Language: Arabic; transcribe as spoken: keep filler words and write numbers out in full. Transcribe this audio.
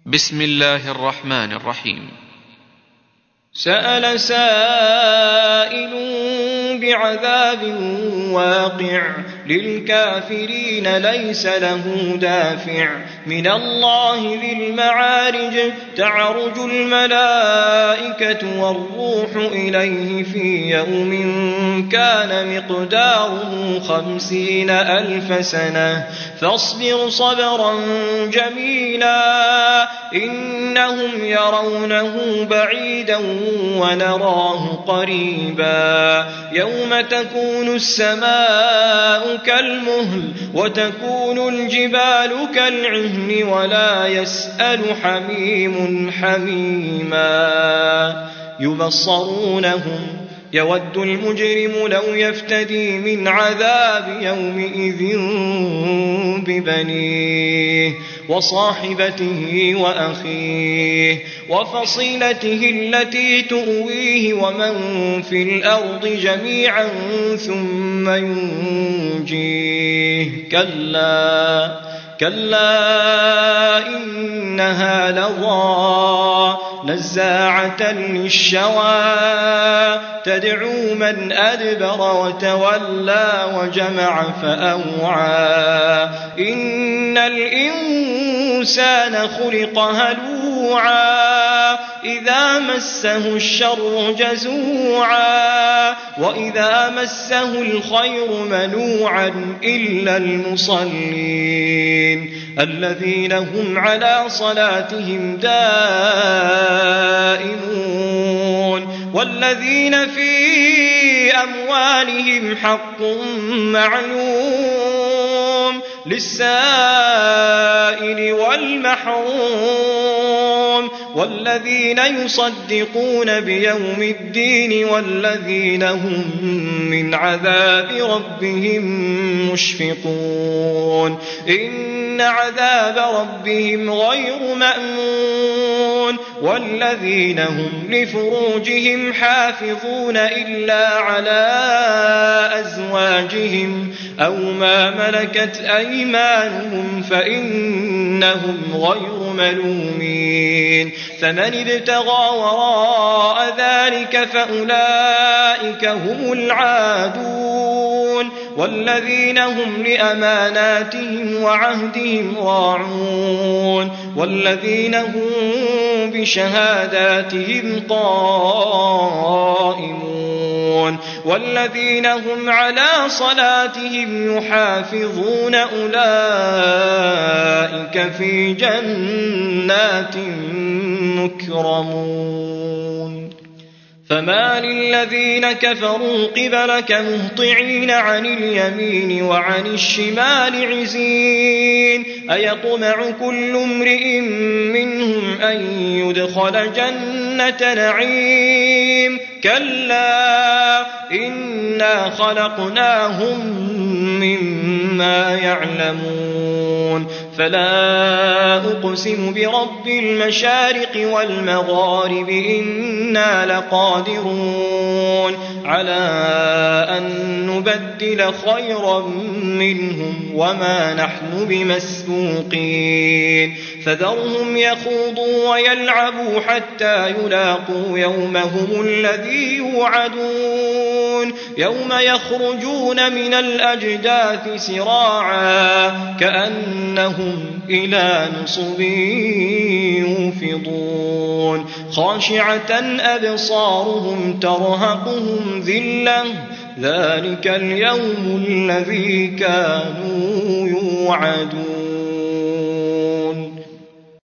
بسم الله الرحمن الرحيم. سأل سائل بعذاب واقع للكافرين ليس له دافع من الله ذي المعارج تعرج الملائكة والروح إليه في يوم كان مقداره خمسين ألف سنة فاصبر صبرا جميلا إنهم يرونه بعيدا ونراه قريبا يوم تكون السماء كالمهل وتكون الجبال كالعهن ولا يسأل حميم حميما يبصرونهم يود المجرم لو يفتدي من عذاب يومئذ ببنيه وصاحبته وأخيه وفصيلته التي تؤويه ومن في الأرض جميعا ثم ينجيه كلا كلا إنها لظى نزاعة للشوى تدعو من أدبر وتولى وجمع فأوعى إن الإنسان خلق هلوعا إذا مسه الشر جزوعا وإذا مسه الخير منوعا إلا المصلين الذين هم على صلاتهم دائمون والذين في أموالهم حق معلوم للسائل والمحروم والذين يصدقون بيوم الدين والذين هم من عذاب ربهم مشفقون إن عذاب ربهم غير مأمون والذين هم لفروجهم حافظون إلا على أزواجهم أو ما ملكت أيمانهم فإنهم غير ملومين فمن ابتغى وراء ذلك فأولئك هم العادون والذين هم لأماناتهم وعهدهم راعون والذين هم بشهاداتهم قائمون والذين هم على صلاتهم يحافظون أولئك في جنات مكرمون فما للذين كفروا قبلك مهطعين عن اليمين وعن الشمال عزين أيطمع كل امرئ منهم أن يدخل جنة نعيم كلا إنا خلقناهم مما يعلمون فلا أقسم برب المشارق والمغارب إنا لقادرون على أن نبدل خيرا منهم وما نحن بمسبوقين فذرهم يخوضوا ويلعبوا حتى يلاقوا يومهم الذي يوعدون يوم يخرجون من الأجداث سراعا كأنهم إلى نصب يوفضون خاشعة أبصارهم ترهقهم ذلة ذلك اليوم الذي كانوا يوعدون.